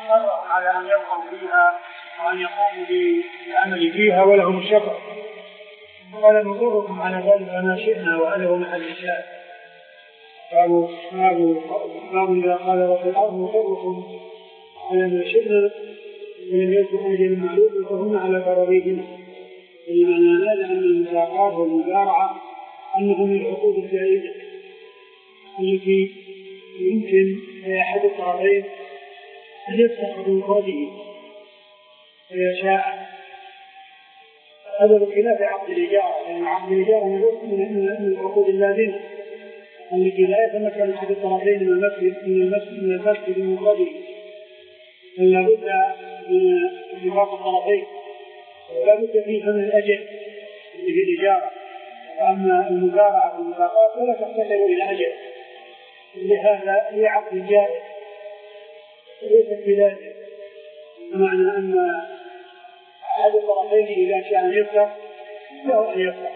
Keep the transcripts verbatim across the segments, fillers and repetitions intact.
حرصوا على أن يبقوا فيها وأن يقوموا بالعمل فيها ولهم الشفع. قال نضركم على ذلك ما شئنا وهذا هو محل الشاهد. قالوا قالوا إذا قال رب الأرض نضركم على ما شئنا ولم يكن أجل معلوم فهم على قراريهم. بمعنى هذا أن المساقات والمزارعة أنهم العقود الجائزة التي يمكن لأحد الطرفين أن يفتح بمفرده فيشاء. هذا بخلاف عقد الإجارة، لأن يعني عقد الإجارة من العقود اللازمة التي لا يتمكن أحد الطرفين من المسك بمفرده، بل لا بد من اتفاق الطرفين ولا بد فيها من الأجل في الإجارة. وأما المزارعة والمساقات فلا تحتاج إلى أجل، لهذا هي عقد جائز وليست بلازم. بمعنى أن أحد الطرفين إذا شاء أن يفتح له أن يفتح.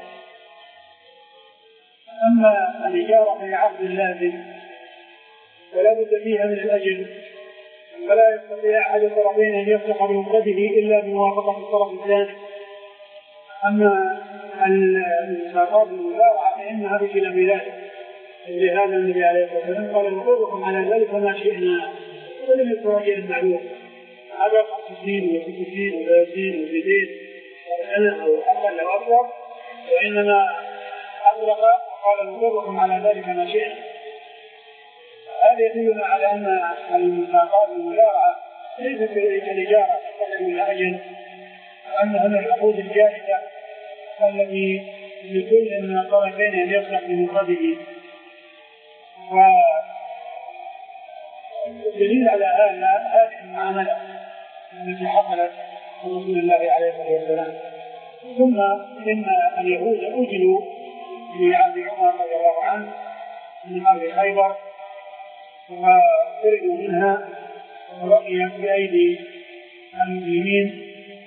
أما الإجارة فهي عقد لازم ولا بد فيها من الأجل، فلا يستطيع أحد الطرفين أن يفتح بمفرده إلا بموافقة الطرف الثاني. أما المساقات والمزارعة فإنها بخلاف ذلك. لهذا النبي عليه الصلاة والسلام قال نضركم على ذلك ما شئنا ولم يكن أجل معلوم. هذا خمس سنين وست سنين وثلاث سنين وسنتين وسنة أو أقل أو أكثر، وإنما أطلق وقال نضركم على ذلك ما شئنا. هذا يدلنا على أن المساقات والمزارعة ليست كالإجارة تحتاج إلى أجل، وأنها من العقود الجائزة التي لكل من الطرفين أن يفتح بمفرده. والدليل على هذا هذه المعاملة التي حصلت رسول الله عليه الصلاة والسلام. ثم إن اليهود أجلوا في عهد عمر رضي الله عنه من أرض خيبر وخرجوا منها وبقيت بأيدي المسلمين.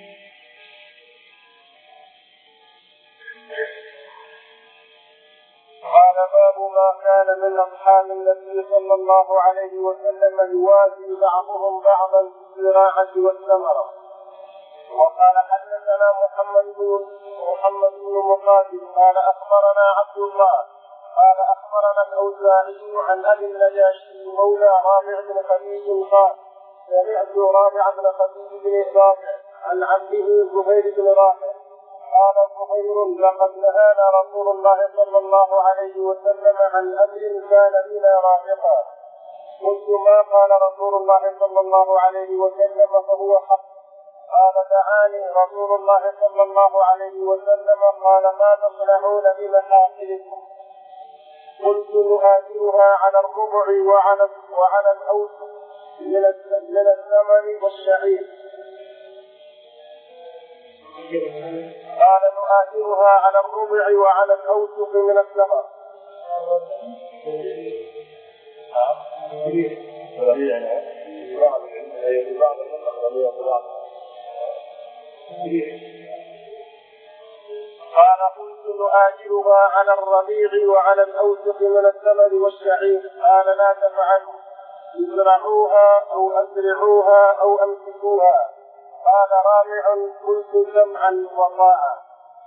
قال باب ما كان من أصحاب النبي صلى الله عليه وسلم يوازي بعضهم بعضا في الزراعة والثمرة. وقال حدثنا محمد بن محمد بن مقاتل قال أخبرنا عبد الله قال أخبرنا الأوزاعي عن أبي النجاشي مولى رافع بن خديج قال سمعت رافع بن خديج بن رافع عن عمه زهير بن رافع قال زهير لقد نهانا رسول الله صلى الله عليه وسلم عن أمر كان بنا رافقا. قلت ما قال رسول الله صلى الله عليه وسلم فهو حق. قال دعاني رسول الله صلى الله عليه وسلم قال ما تصنعون بمحاصيلكم؟ قلت نؤثرها على الربع وعلى وعلى الأوسط من الثمن والشعير. قال نؤثرها على الربع وعلى الأوسط من الثمر. قال قلت نؤجلها على الربيع وعلى الأوسق من الثمر والشعير. قال لا تفعلوا ازرعوها أو أزرعوها أو أمسكوها. قال رابع قلت سمعا وطاعة.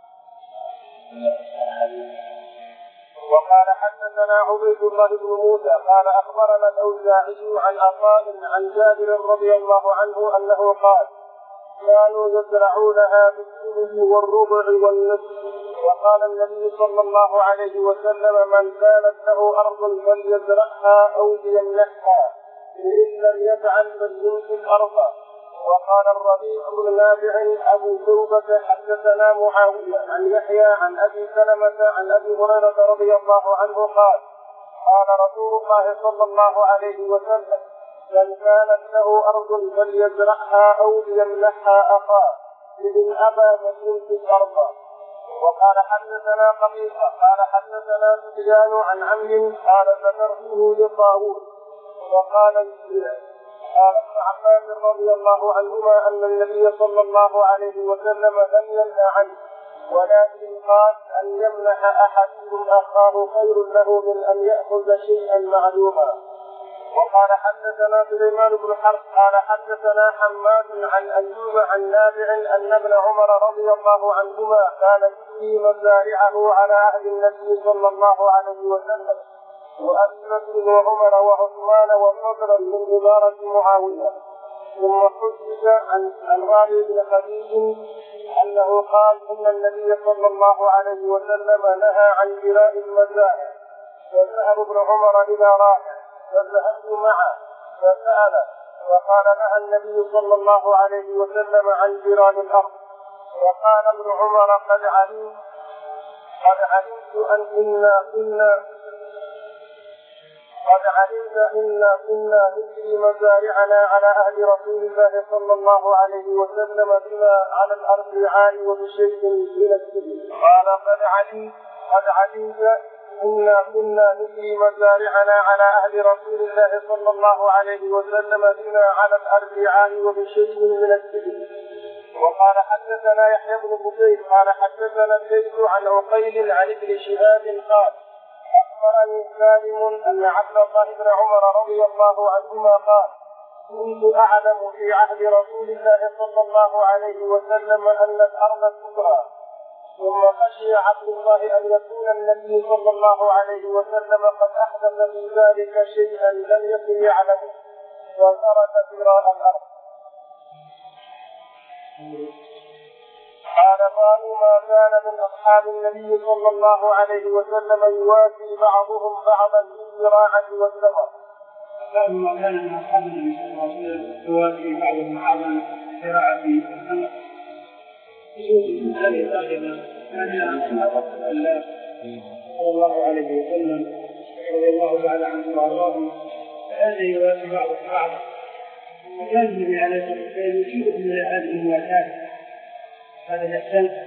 وقال حدثنا عبيد الله بن موسى قال أخبرنا الأوزاعي عن عطاء عن جابر رضي الله عنه أنه قال كانوا يزرعونها بالثلث والربع والنصف. وقال النبي صلى الله عليه وسلم من كانت له أرض فليزرعها أو ليمنحها فإن لم يفعل فليمسك أرضا. وقال الربيع بن نافع أبو شوبة حدثنا معاوية عن يحيى عن أبي سلمة عن أبي هريرة رضي الله عنه قال قال رسول الله صلى الله عليه وسلم من كانت له أرض فليزرعها أو ليمنحها أخاه إذن أبى فليمسك أرضا. وقال حدثنا قبيصة قال حدثنا سفيان عن عمرو قال ذكرته لطاووس وقال الزبير قال ابن عباس رضي الله عنهما أن النبي صلى الله عليه وسلم لم ينهى عنه ولكن قال أن يمنح أحدكم أخاه خير له من أن يأخذ شيئا معلوما. وقال قال حدثنا سليمان بن حرب قال حدثنا حماد عن أيوب عن نافع أن ابن عمر رضي الله عنهما كان يبني مزارعه على عهد النبي صلى الله عليه وسلم وأبي بكر وعمر وعثمان وفضلا من إمارة معاوية. ثم حدث عن عن رافع بن خديج أنه قال إن النبي صلى الله عليه وسلم نهى عن بناء المزارع، فذهب ابن عمر إلى رافع فذهبت معه فسأل وقال نهى النبي صلى الله عليه وسلم عن بناء الأرض. وقال ابن عمر قد علمت قد علمت أن إنا كنا قد علمت إنا كنا نبني مزارعنا على عهد رسول الله صلى الله عليه وسلم بما على الأربعاء وبشيء من السبيل. قال قد علمت قد علمت إنا كنا نبني مزارعنا على عهد رسول الله صلى الله عليه وسلم بما على الأربعاء وبشيء من السبيل. وقال حدثنا يحيى بن بكير قال حدثنا الليث عن عقيل عن ابن شهاب قال أخبرني سالم أن عبد الله بن عمر رضي الله عنهما قال كنت أعلم في عهد رسول الله صلى الله عليه وسلم أن الأرض تبرى، ثم خشي عبد الله أن يكون النبي صلى الله عليه وسلم قد أحدث في ذلك شيئا لم يكن يعلمه وترك براء الأرض. قال باب ما كان من أصحاب النبي صلى الله عليه وسلم يواسي بعضهم بعضا بالزراعة والثمر. باب ما كان من أصحاب النبي صلى الله عليه وسلم يواسي بعضهم بعضا بالزراعة والثمر. هذه الترجمة كان رسول الله صلى الله عليه وسلم رضي الله تعالى عنه وأرضاه كان يواسي بعضهم بعضا، وكان النبي عليه الصلاة والسلام يشير إلى هذه المواساة هذا الإحسان،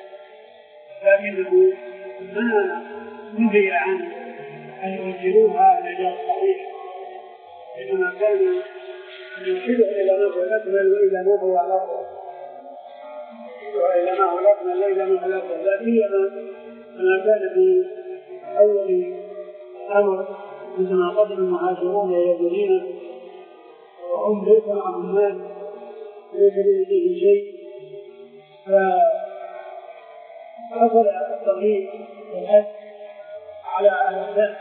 لكنه ما نهي عن أن يوجهوها نجاة صحيح، إنما كان يرشده إلى ما هو الأكمل وإلى ما هو الأفضل وإلى ما هو الأكمل وإلى ما هو الأفضل، لا سيما ما كان في أول أمر عندما قدم المهاجرون إلى المدينة وهم ليس معهم مال ليس بيدهم شيء، فحصل التغيير والحث على الأحداث.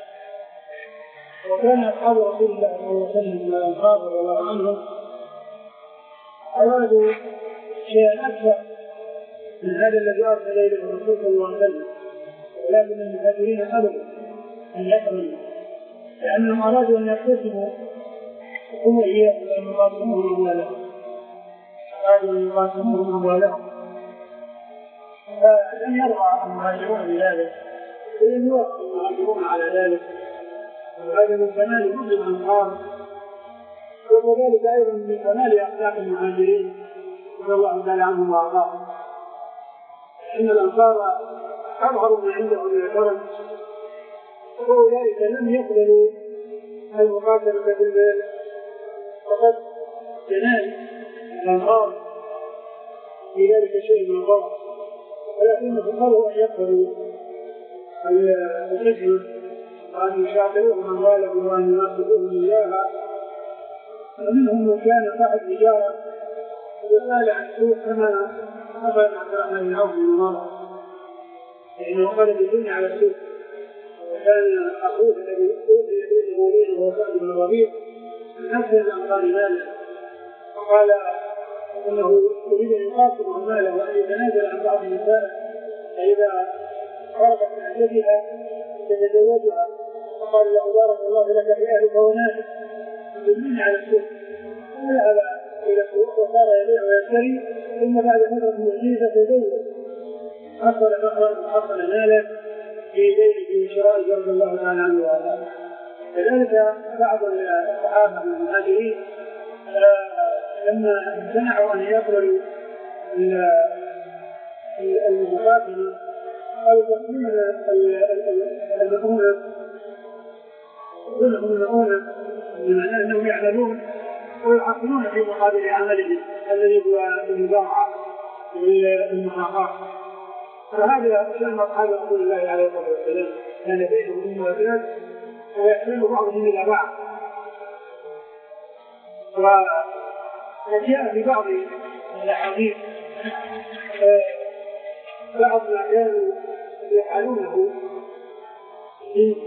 وكان أصحاب رسول الله صلى الله عليه وسلم والأنصار رضي الله عنهم أرادوا شيئا أكثر من هذا الذي أرسل إليه الرسول صلى الله عليه وسلم، ولكن المهاجرين أبوا أن يقبلوا، لأنهم أرادوا أن يقتسموا هم إياهم وأن يقاسموهم أموالهم أرادوا أن يقاسموهم أموالهم، فلم يرضى المهاجرون بذلك ولم يوافق المهاجرون على ذلك، وهذا من كمال كل الأنصار، وكذلك أيضا من كمال أخلاق المهاجرين رضي الله تعالى عنهم وأرضاهم، إن الأنصار أظهروا ما عندهم من الكرم، وأولئك لم يقبلوا المقاتلة بالمال، فقد جنان الأنصار في ذلك شيء من الضغط، ولكنهم قالوا أن يقبلوا الحكمة وأن يشاطروهم أموالهم وأن ينصروهم إياها. ومنهم من كان صاحب تجارة وسال عن السوق كما أخذ عبد الرحمن بن عوف بن عمر، لأنه قلب الدنيا على السوق، وكان أخوه الذي أوتي به مولده وهو سعد بن الربيع من أكثر الأنصار مالا، وقال انه يريد ان يقاسم ماله وان يتنازل عن بعض النساء، فاذا فرغت من عدتها تتزوجها، فقال له بارك الله لك في اهلك وناسك يدلني على السوق، فذهب الى السوق وصار يبيع ويشتري، ثم بعد فتره وجيزه تزوج، حصل فخرا وحصل مالا في يديه في شراء رضي الله تعالى عنه وارضاه. كذلك بعض الصحابه من المهاجرين لما امتنعوا أن يقبلوا المقاتلة قالوا تقسيمنا المؤونة كلهم المؤونة، بمعنى أنهم يعملون ويحصلون في مقابل عملهم الذي هو المضاعف بالمحاقات. فهذا شأن أصحاب رسول الله عليه الصلاة والسلام، كان بينهم الموازنات ويحتاج بعضهم إلى بعض، وجاء في بعض الأحاديث بعض ما كانوا يفعلونه من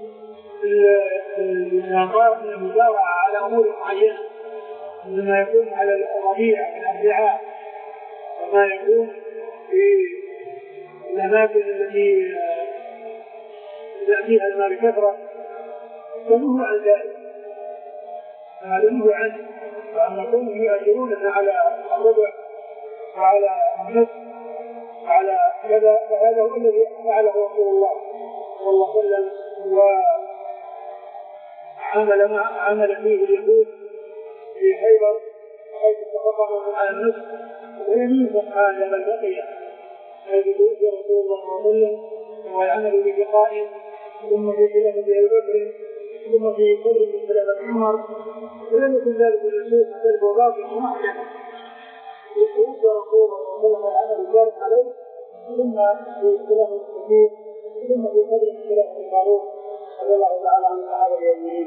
المداوعة على أمور معينة، مما يكون على الربيع من الرعاء وما يكون في الأماكن التي يأتيها الماء بكثرة، فنهوا عن ذلك، فنهوا عنه، وأن يكونوا يؤجروننا على الربع وعلى النصف وعلى كذا، فهذا هو الذي فعله رسول الله صلى الله عليه وسلم، وعمل ما عمل فيه اليهود في خيبر حيث اتفقوا على النصف ولم ينفق هذا بل بقي، حيث توفي رسول الله صلى الله عليه وسلم والعمل بلقائه، ثم في خلافة أبي بكر، ثم في قرب من خلافة عمر، ولم يكن ذلك الرسول بل وباطل محكم، توفي رسول الله صلى الله عليه وسلم والعمل جار عليه، ثم في خلافة الكثير، ثم في قرب من خلافة الفاروق رضي الله تعالى عن الصحابة أجمعين.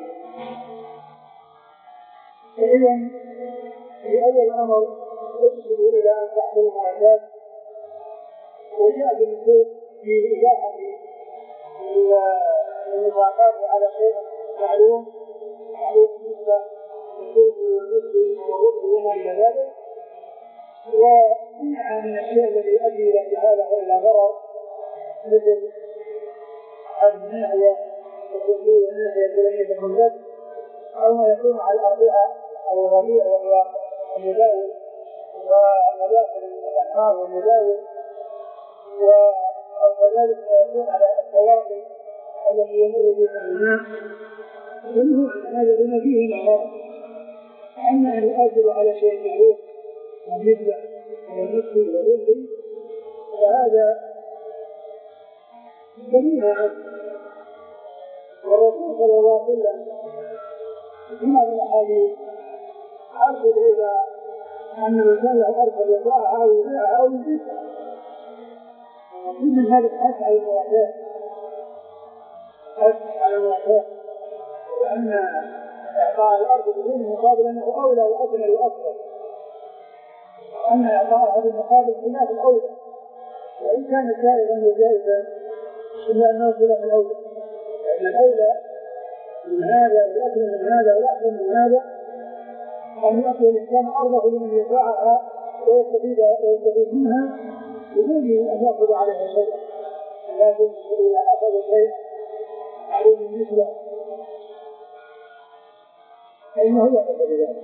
فإذا في أول أمر يرشد إلى أن تحمل المعتاد، وجاء بالنصوص في إباحة المضاعفات على شيء معلوم معلوم بالنسبة للصوت والنسبة والربع وما إلى ذلك، ومنع من الشيء الذي يؤدي إلى جهالة وإلى ضرر مثل الناحية الطبية والناحية الفلانية بالمنزل، أو ما يكون على الأربعة أو الربيع وهو المداول ومداخل الأنهار والمداول، وكذلك يكون على الطواقي التي يمر بها الماء، فإنه هذا بما فيه الأعراض، أما أن يؤثر على شيء معروف بالنسبة للنصف والربع فهذا دليل عنه. والرسول صلى الله عليه وسلم في هذه الأحاديث أرشد إلى أن من كان له أرض يطلعها أو يبيعها أو يبيعها، ومن هذا الحث على المواساة، حث على المواساة، وأن إعطاء الأرض بدون مقابل أنه أولى وأدنى وأفضل، وأن إعطاءها بالمقابل خلاف الأولى، وإن كان سائغا وجائزا إلا أنه خلاف الأولى، لأن الأولى من هذا ويأكل من هذا ويأكل من هذا أن يأكل الإنسان أرضه لمن يدفعها ويستفيد ويستفيد منها بدون أن يأخذ عليها شيئا، لكن إذا أخذ شيئا عليه مثله فإنه يأخذ بذلك.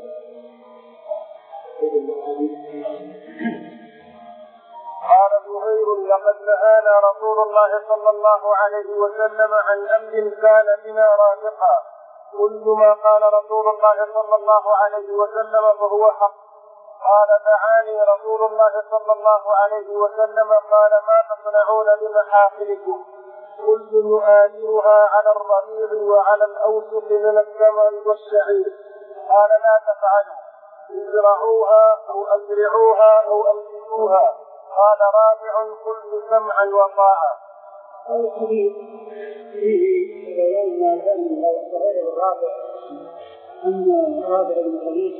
قال زهير: لقد نهانا رسول الله صلى الله عليه وسلم عن أمر كان بنا رافقا، كل ما قال رسول الله صلى الله عليه وسلم فهو حق. قال: دعاني رسول الله صلى الله عليه وسلم قال: ما تصنعون بمحافلكم؟ قلت: نؤاجرها على الربيع وعلى الأوسق من الثمر والشعير. قال: لا تفعلوا، ازرعوها أو أزرعوها أو أنبتوها. قال: رابع: كل سمعا وطاعة. هذا الحديث فيه بيان ما كان من غير الرابع، أن الرابع بن خليل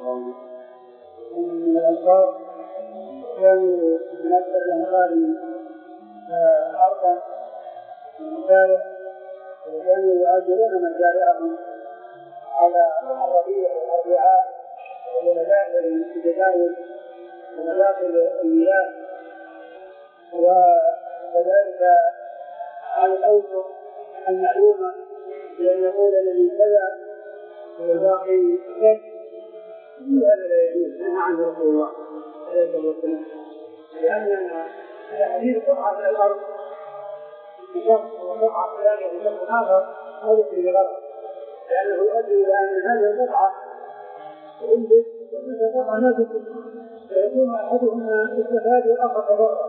من الأنصار كانوا من أكثر الأنصار أرضا مزارع، وكانوا يؤجرون مزارعهم على الربيع والرعاء ومداخل التداول ومداخل المياه، وكذلك على الأوسط المعلومة بأن يقول الذي كذا والباقي كذا، هذا لا يجوز، نهى عنه رسول الله عليه الصلاة والسلام، لأن تحديد قطعة من الأرض بشخص وقطعة ثانية بشخص آخر هذا في غلط، لأنه يؤدي إلى أن هذه القطعة تنبت وتلك القطعة لا تنبت، فيكون أحدهما استفاد والآخر تضرر.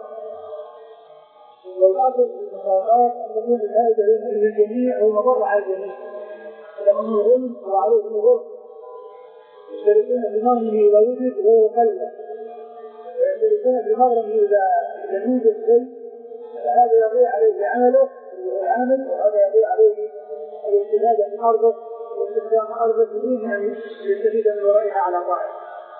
والأصل في المساقات أن تكون الفائدة للجميع ومضر على الجميع، فلما يغل وعليه الغرب يشتركون بمغنه إذا وجد وهو قلة، ويشتركون بمغنه إذا يجوز الشيء، فهذا يضيع عليه عمله والعمل، وهذا يضيع عليه الاستفادة من أرضه واستخدام أرض الدين يعني يستفيد من ورائها على طائر.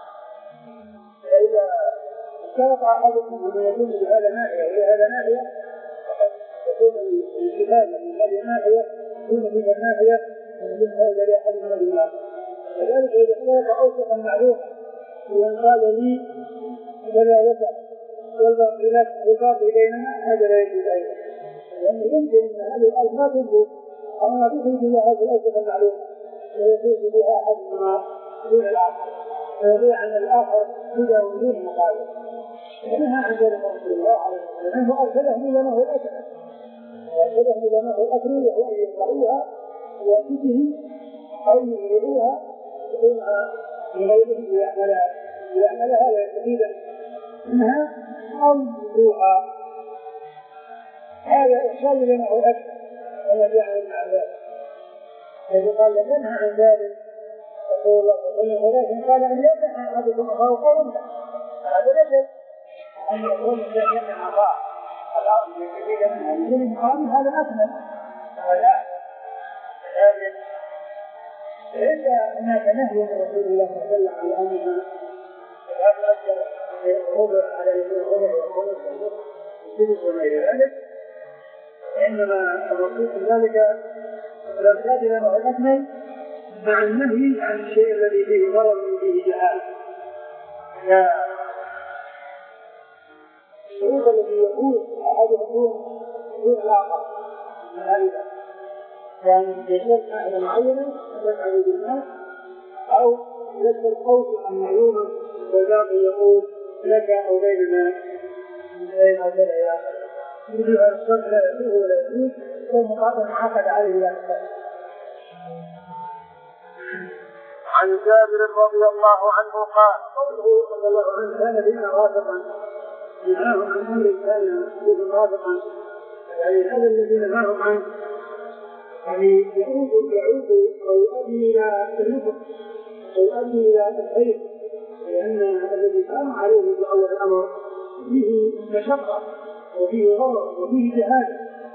فإذا اشترط أحدكم أن يكون بهذا ناحية وهذا ناحية فقد تكون الاستفادة من هذه الناحية تكون فيها الناحية من هذا لأحد من الناس. كذلك إذا اشترط أوسطا معلومة وإن قال لي فلا يسع والباقي الباقي بيننا هذا لا يجوز أيضا، لأنه يمكن أن هذه الأرض ما تنبت أو ما تخرج بها هذه الأوسط المعلومة ويخرج بها أحدهما دون الآخر ويضيع عن الآخر إذا وجود مقابل. ونهى عن ذلك رسول الله عليه وسلم أنه أرسلهم إلى ما هو الأكل وأرسلهم إلى ما هو الأكل وهو أن يقرؤوها ويأتيه أو يغيروها يقومها بغيره ليعملها ليعملها ويستفيد منها أو يدوها. هذا إحسان لما هو الأكل الذي يعمل مع ذلك. إذا قال لنهى عن ذلك رسول الله صلى الله عليه وسلم ولكن قال أن يمنع أحدكم أخاه قولا هذا ليس أن يكون الذي يمنع أخاه الأرض يستفيد منها من المقام هذا أكمل هذا. لكن ليس هناك نهي من رسول الله صلى الله عليه وسلم عن أمرنا لا تؤثر في الخبر على الخبر والخبر والسدس وما إلى ذلك، إنما الرسول في ذلك لا يحتاج إلى ما هو الأكمل مع النهي عن الشيء الذي فيه ضرر وفيه جهاله. الشروط الذي يقول أحدهم دون الآخر من هذه كان يشرك ناحية معينة يفعل بالناس أو يذكر قولا معلوما والباقي يقول لك أو بيننا بين أو بين إلى آخره. يجب أن الصرف لا يسوء ولا يجوز والمقاطع عقد عليه لا تفعل. عن جابر رضي الله عنه قال قوله رضي الله عنه كان بنا رافقا نهاهم عن أمر كان بنا رافقا يعني هذا الذي نهاهم عنه يعني يعود يعود أو يؤدي إلى النفق أو يؤدي إلى الخير، لأن الذي كان عليه في أول الأمر فيه مشقة وفيه ضرر وفيه جهاد.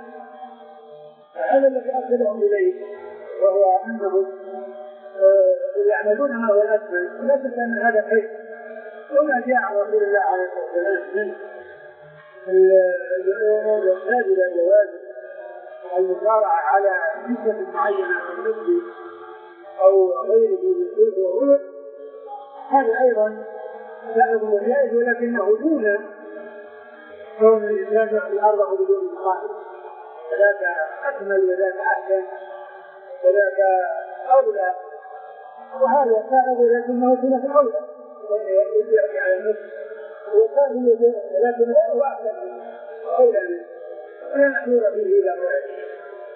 فهذا الذي أرسلهم إليه وهو أنهم يعملون ما هو الأكمل لا شك أن هذا خير. وما جاء عن رسول الله عليه الصلاة والسلام من الأمور يحتاج إلى جواز المسارعة على نسبة معينة من النسب أو غيره من الخير والغلط هذا أيضا جائز وجائز ولكنه دون كون الإنسان في الأرض بدون مقابل. فذاك أكمل وذاك أحسن وذاك أولى وهذا سائغ لكنه خلاف الأولى ويجب على النفس وكان لكن هو أحسن أولى منه ولا نحن فيه إلى مرحبا.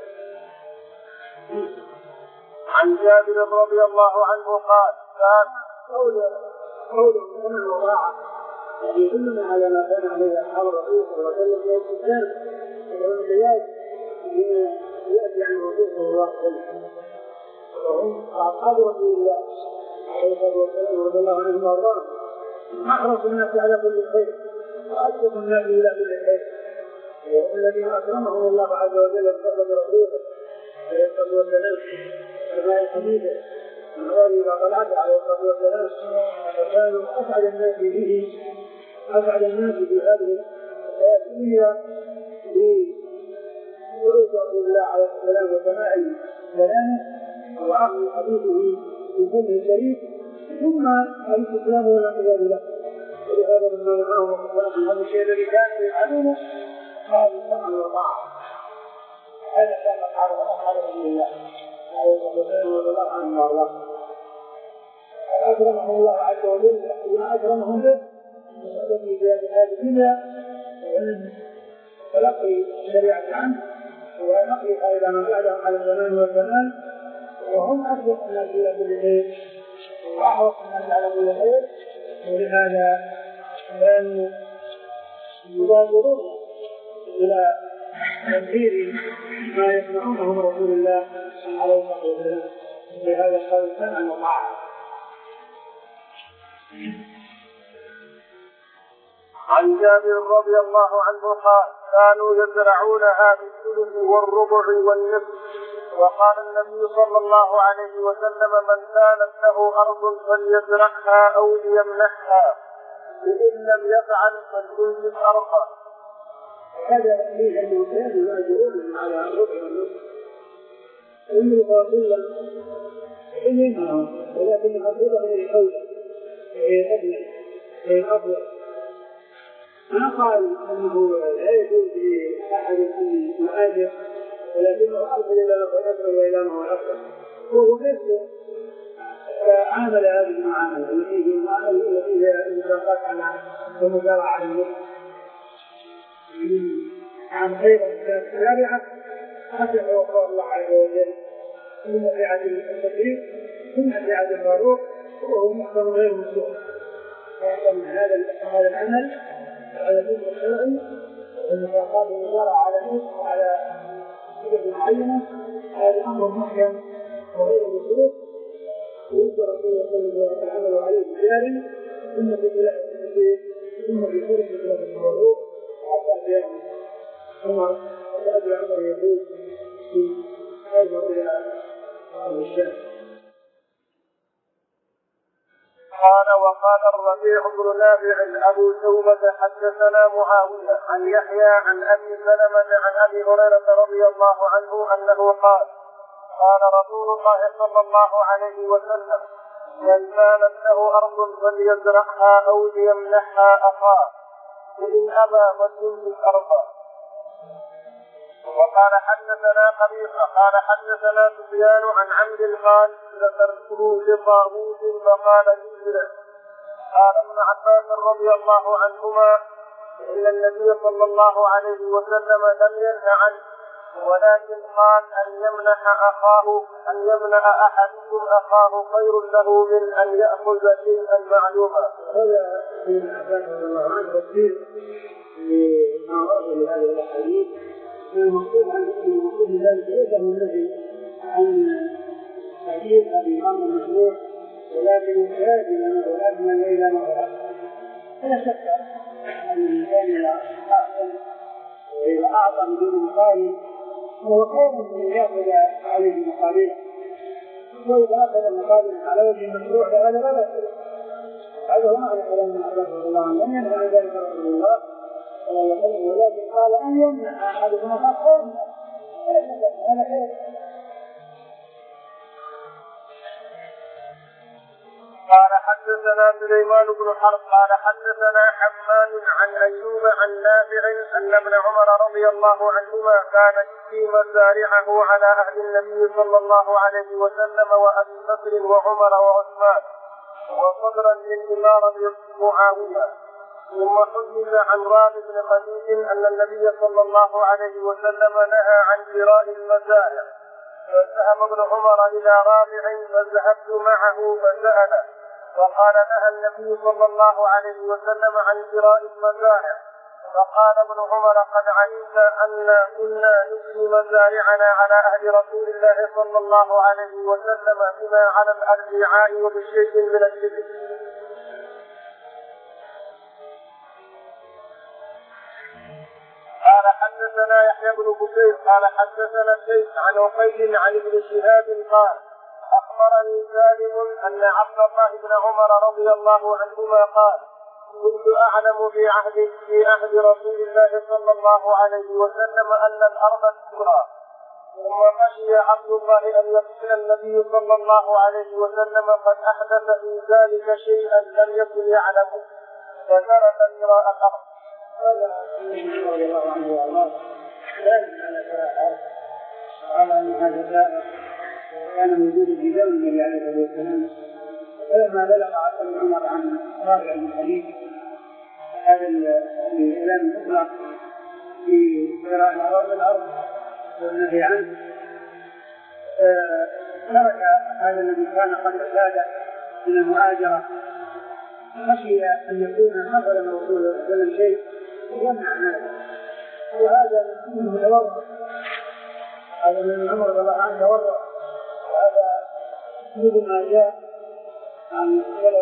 عن جابر رضي الله عنه قال كان قول قول من الوضاعة يدلنا على ما كان عليه أصحاب الرسول صلى الله عليه وسلم من الإسلام ومن الحياة يأتي عن الرسول صلى الله عليه وسلم وهم أصحاب رسول الله عليه الصلاة والسلام رضي الله عنهم وأرضاهم أحرص الناس على كل خير وأشرف الناس إلى كل خير وهم الذين أكرمهم الله عز وجل بفضل رسوله عليه الصلاة والسلام كما حديثه من غير ما طلعت عليه الصلاة والسلام فكانوا أسعد الناس به أسعد الناس في هذه الحياة الدنيا بخروج رسول الله عليه الصلاة والسلام وسماع كلامه وعقل حديثه في كل شريف ثم الإسلام والانقياد له. ولهذا لما نهاهم الله عن الشيء الذي كانوا يفعلونه قالوا سمعا وطاعة. هذا كان أصحاب رسول الله عليه الصلاة والسلام رضي الله عنه وأرضاه. أكرمهم الله عز وجل بما أكرمهم به في هذه الدنيا ومن تلقي الشريعة عنه ونقلها إلى من بعدهم على الزمان والزمان وهم أصدق الناس إلى كل خير وأحرص الناس على كل خير. ولهذا كانوا يبادرون إلى تنفيذ ما يسمعونه من رسول الله عليه الصلاة والسلام. لهذا قال سمعا وطاعة. عن جابر رضي الله عنه قال كانوا يزرعونها بالثلث والربع والنصف وقال النبي صلى الله عليه وسلم من كانت له أرض فليزرعها أو ليمنحها وإن لم يفعل فلينزل أرضا. هذا فيه أنه كان يؤجرون على الربع والنصف إنه قاتلا إنهم ولكن حقيقة هي الأولى هي الأبنى هي الأفضل. ما قال أنه لا يجوز لأحد أن يؤجر ولكنه أفضل إلى له الأفضل وإلى ما هو الأفضل. هو مثله عامل هذه المعاملة التي هي المعاملة التي هي المشاقات على المزارعة على النصف عن خير السابعة حتى يوفر الله عز وجل ثم في عدل التكليف ثم في عدل الفاروق وهو محكم غير مسلم. ومن هذا هذا العمل على الدين الشرعي المشاقات المزارعة على النصف وعلى صفة معينة هذا أمر محكم وغير مسلم ويذكر رسول الله صلى الله عليه وسلم العمل عليه بجار ثم في خلاف التكليف ثم في فرص خلاف الفاروق حتى أحيانا ثم أبي عمر يقول في هذا إلى الشام. قال وقال الربيع بن نافع أبو توبة حدثنا معاوية عن يحيى عن أبي سلمة عن أبي هريرة رضي الله عنه أنه قال قال رسول الله صلى الله عليه وسلم من كانت له أرض فليزرعها أو ليمنحها أخاه وإن أبى فليمسك أرضا. وقال حدثنا قبيصة قال حدثنا سفيان عن عمرو قال ذكرته لطاووس فقال انزله. قال ابن عباس رضي الله عنهما إن النبي صلى الله عليه وسلم لم ينه عنه ولكن قال أن يمنح أخاه أن يمنع أحدكم أخاه خير له من أن يأخذ شيئا معلوما. هذا ابن عباس رضي الله عنه تفسير لما ورد لهذه الأحاديث. المقصود عن المقصود ذلك ليس من الذي عن حديث أبي عمرو المشروع ولكن يحتاج إلى ما هو أدنى وإلى ما هو أكثر. لا شك أن الإنسان إذا أحسن وإذا أعطى من المقابل هو خير من يأخذ عليه المقابل. وإذا أخذ المقابل على وجه المشروع فهذا لا بأس. هذا هو معنى كلام ابن عباس رضي الله عنه. لم ينهى عن ذلك رسول الله ولكن قال أن يمنع أحدكم أخاه هذا خير. قال حدثنا سليمان بن حرب قال حدثنا حماد عن أيوب عن نافع أن ابن عمر رضي الله عنهما كان يحيي مزارعه على أهل النبي صلى الله عليه وسلم وأبي بكر وعمر وعثمان وصدرا للإمارة معاوية. ثم حدث عن رافع بن خديج أن النبي صلى الله عليه وسلم نهى عن شراء المزارع فذهب ابن عمر إلى رافع فذهبت معه فسأله وقال نهى النبي صلى الله عليه وسلم عن شراء المزارع. فقال ابن عمر قد علمت أن كنا نبني مزارعنا على أهل رسول الله صلى الله عليه وسلم بما على الأرجعاء وبشيء من الشرك. قال حدثنا يحيى بن بكير قال حدثنا الشيخ عن عقيل عن ابن شهاب قال أخبرني سالم أن عبد الله بن عمر رضي الله عنهما قال كنت أعلم في عهد في عهد رسول الله صلى الله عليه وسلم أن الأرض تزرع ثم خشي عبد الله أن يقتل النبي صلى الله عليه وسلم قد أحدث في ذلك شيئا لم يكن يعلمه فترك شراء الأرض. هذا رضي الله عنه وارضاه لازم على شراء قال ان هذا داء كان موجود في زمن النبي عليه الصلاه والسلام. فلما بلغ عبد بن عمر عن رافع بن خديج هذا الكلام المطلق في شراء الارض والنهي عنه ترك هذا الذي كان قد اعتاد من المؤاجره خشي ان يكون حصل من رسول الله صلى الله عليه وسلم شيء يمنع هذا. وهذا منه تورط هذا من عمر رضي الله عنه تورط. وهذا مثل ما جاء عن السلف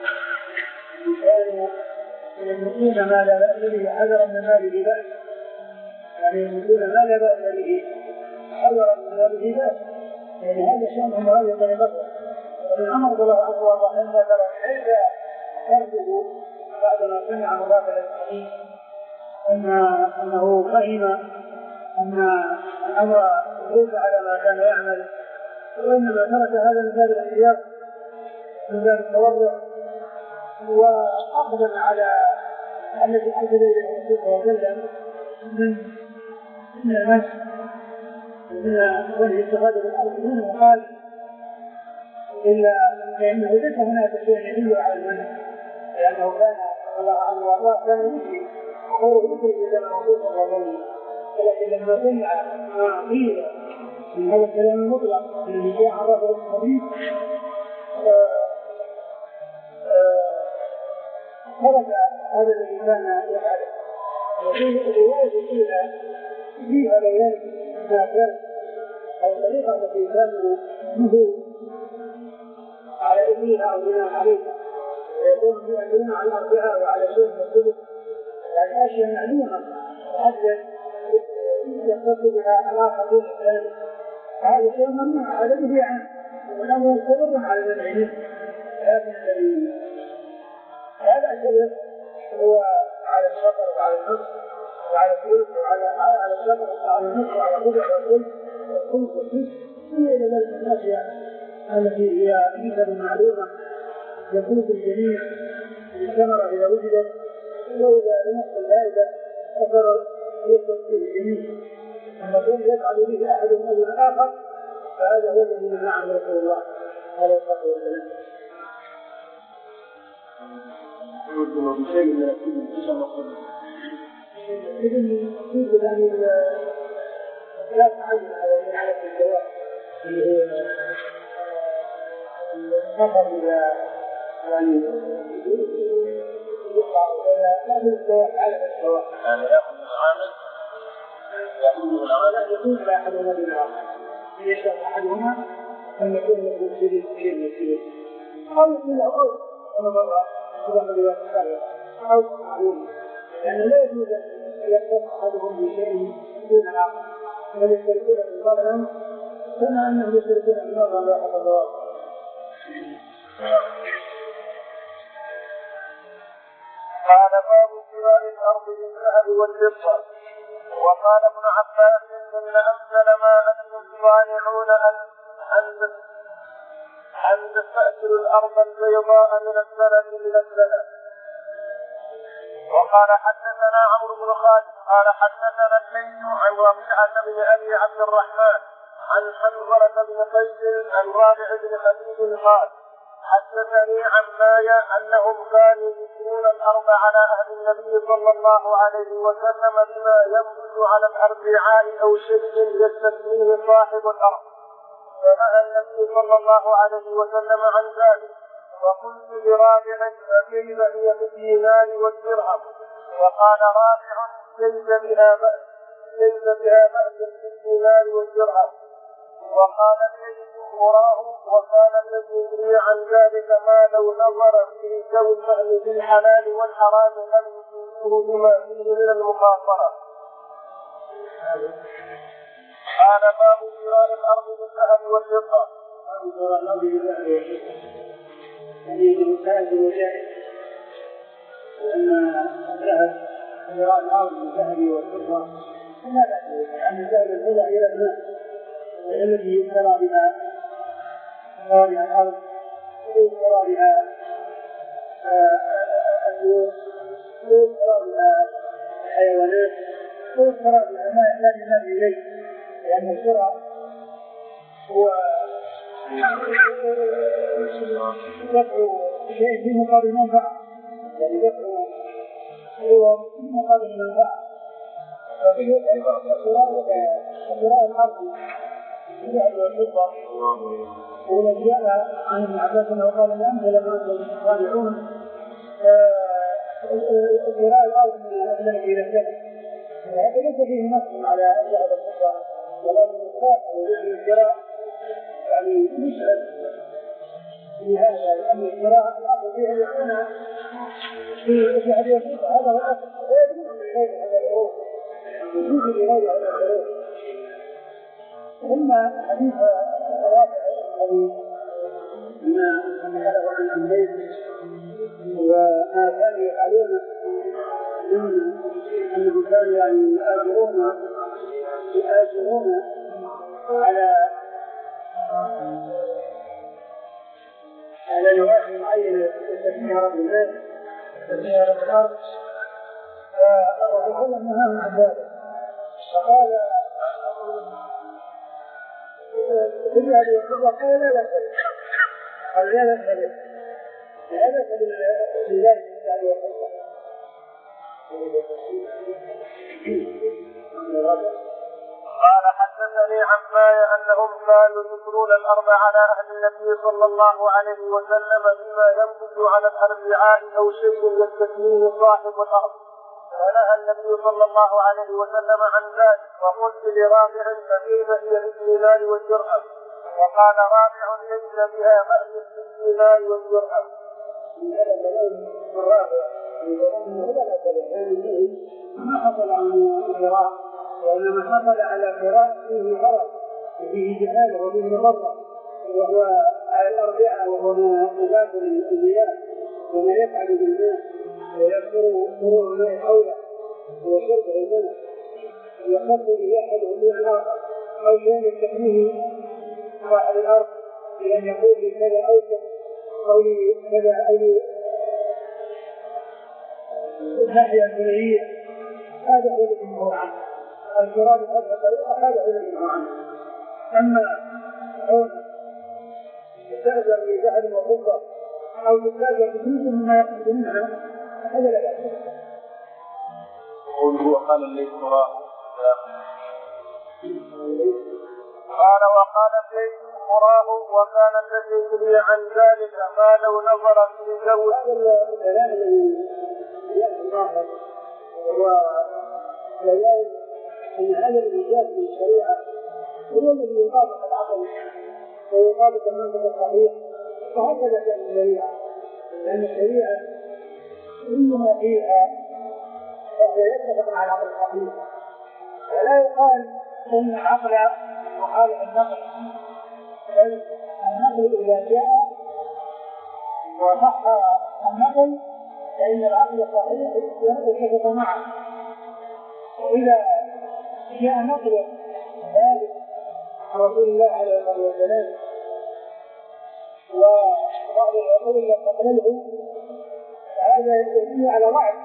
كانوا يملكون ما لا بأس به حذرا من مال ببأس يعني يملكون ما لا بأس به حذرا من مال ببأس يعني هذا شأن هم هذه طريقته. والأمر بالله عز وجل أن ترى كيف فرده بعدما سمع مقابل الحديث أن أنه فهم أن الأمر ليس على ما كان يعمل، وإنما ترك هذا من باب الاحتياط من باب التورع، وأقبل على الذي حدث إليه الرسول صلى الله عليه وسلم من من المسح من وجه استفادة الأرض منه، وقال إلا فإنه ليس هناك شيء يدل على المنع، لأنه كان الله عنه وارضاه كان يمشي وهو يدرك كما الرسول صلى الله عليه وسلم، ولكن لما سمع ما قيل من هذا الكلام المطلق الذي جاء عن رفع الحديث ترك هذا الذي كان يفعله. وفيه رواية فيها فيها بيان ما كان أو الطريقة التي كانوا نهوا على ابنها أو بناء عليها، ويكون يؤمنون على الأربعاء وعلى شيء من الثلث، يعني أشياء معلومة حتى يختص بها الآخر دون الثاني. هذا شيء ممنوع، هذا به عنه والأمر سبب على منعه. لكن الذي هذا الشيء هو على الشطر وعلى النصر وعلى الثلث وعلى على الشطر وعلى النصر وعلى الربع والثلث والخمس والثلث، ثم إلى ذلك الأشياء التي هي نسب معلومة يفوت الجميع بالثمرة إذا وجدت، وإذا لم يحصل فائدة فضرر يفوت فيه الجميع. أما كون يفعل به أحد من الآخر فهذا هو الذي نهى عنه رسول الله عليه الصلاة والسلام. يقول بشيء من الكتب إن شاء الله. إذن يقول أن لا تعين على على الجواب اللي هي النظر إلى يعني يقع ولا لا الجواب على الجواب. يعني يأخذ العامل يأخذ العامل يقول لا أحد من الآخر يشرب أحدهما أن يكون له شيء شيء يسير أو يقول له أو أنا مرة إذا بدأت تكرر أو معلوم، لأن لا يجوز أن يقوم أحدهم بشيء دون الآخر، بل يشتركون في المظلم كما أنهم يشتركون في المظلم لا حق الجواب. قال باب شراء الأرض بالذهب والفضة. وقال ابن عباس إن أمثل ما أنتم صانعون أن أن تستأثروا الأرض البيضاء من السنة إلى السنة. وقال حدثنا عمرو بن خالد قال حدثنا الليث عن ربيعة بن أبي عبد الرحمن عن حنظلة بن قيس عن رابع بن خديج قال حدثني عن مايا أنهم كانوا يشرون الأرض على أهل النبي صلى الله عليه وسلم بما ينبت على الأربعاء أو شيء يستثنيه صاحب الأرض، فنهى النبي صلى الله عليه وسلم عن ذلك. وقلت لرابع فكيف هي في الدينار والدرهم؟ وقال رابع ليس بها بأس ليس بها بأس في الدينار والدرهم. وقال الليث أراه وكان الذي يدري عن ذلك ما لو نظر فيه ذوي الفهم في الحلال والحرام لم يصيبه بما فيه من المخاطرة. قال باب شراء الأرض بالذهب والفضة. شراء الأرض بالذهب والفضة يعني المسائل الوجائز، لأن الذهب شراء الأرض بالذهب والفضة لا بأس، لأن الذهب والفضة إلى الماء التي يشترى بها يشترى بها الأرض ويشترى بها الدور ويشترى بها الحيوانات ويشترى بها ما يحتاج الناس إليه، لأن الشراء هو دفع شيء في مقابل منفعة، يعني دفع هو في مقابل منفعة. ففيه شراء الأرض بالذهب والفضة والذي جاء عن ابن عباس انه قال الامثل ما انتم صانعون شراء الارض من الذهب الى الذهب، وهذا ليس فيه نص على الذهب والفضة، ولكن الخاص وجود الشراء يعني يشهد في هذا، لان الشراء الارض فيها يكون في الذهب والفضة هذا هو الاصل، لا يجوز لغير هذا العروض، يجوز لغير هذا العروض. ثم حديث ما نقله عن أمرين وما كانوا يفعلون أنهم كانوا يعني يآجرون يآجرون على على نواحي معينة تسميها رب الناس تسميها رب الأرض فالرسول نهاهم عن ذلك فقال كل هذه الخطوة قال لا لا قال لا لا لا هذا فلله هذه الخطوة قال حدثني عماي أنهم كانوا يثنون الأرض على أهل النبي صلى الله عليه وسلم بما ينبت على الأربعاء أو شيء يستثنيه صاحب الأرض فنهى النبي صلى الله عليه وسلم عن ذلك وقلت لرابع فكيف هي بالدينار والدرهم وقال رابع ليس بها بأس بالدينار والدرهم. ما حصل عن القراء وإنما حصل على قراء فيه غرض وفيه جهاله وفيه مضرة وهو على الأربعة وهو ما يباك للأنبياء وما يفعل بالناس ويذكر فروع الماء حوله وشرب الماء ويخف به أحدهم من الآخر أو شيء يستحميه صاحب الأرض بأن يقول لي كذا أوسط أو لي كذا أو لي الناحية الفلانية هذا هو الذي هو عنه الجراد بهذه الطريقة هذا هو الذي هو عنه. أما كون تستأجر بذهب وفضة أو تستأجر بجزء مما يخرج منها هذا لا بأس. قوله وقال الليث مراه قال وقال الليث مراه وكان الذي يدري عن ذلك ما لو نظر في جو هذا الكلام الذي يأتي الظاهر هو بيان أن هذا الإيجاب في الشريعة هو الذي يطابق العقل ويطابق المنطق الصحيح وهكذا كان الشريعة لأن الشريعة كل ما فيها فهو يتفق على العقل الصحيح ولا يقال أن العقل يخالف النقل بل النقل إذا جاء وصح النقل فإن العقل الصحيح يتفق معه وإذا جاء نقل ذلك رسول الله عليه الصلاة والسلام وبعض العقول لم تقبله فهذا يدل على وعد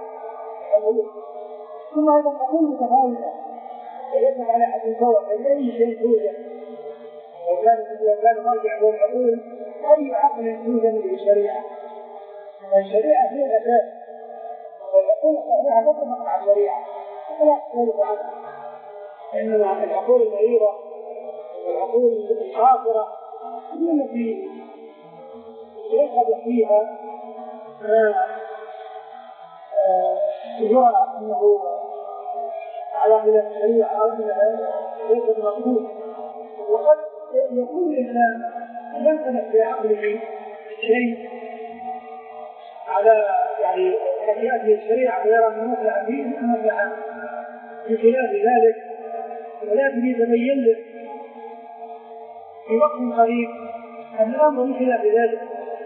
ثم هذا العقول متفاوتة ويجب على حد سواء فأي شيء توجد لو كان مرجع للعقول أي عقل يوجد في الشريعة الشريعة هي الأساس والعقول الصحيحة تطبق مع الشريعة لا تختلف عنها إنما العقول المريضة والعقول الخاطرة هي التي يذهب فيها يرى أنه على خلاف الشريعة أو أنها ليست مقبول وقد يكون الإنسان يمتلك في عقله شيء على يعني قد يأتي الشريعة ويرى أن مصلحة فيه مصلحة بخلاف ذلك ولكن يتبين له في وقت قريب أن الأمر بخلاف ذلك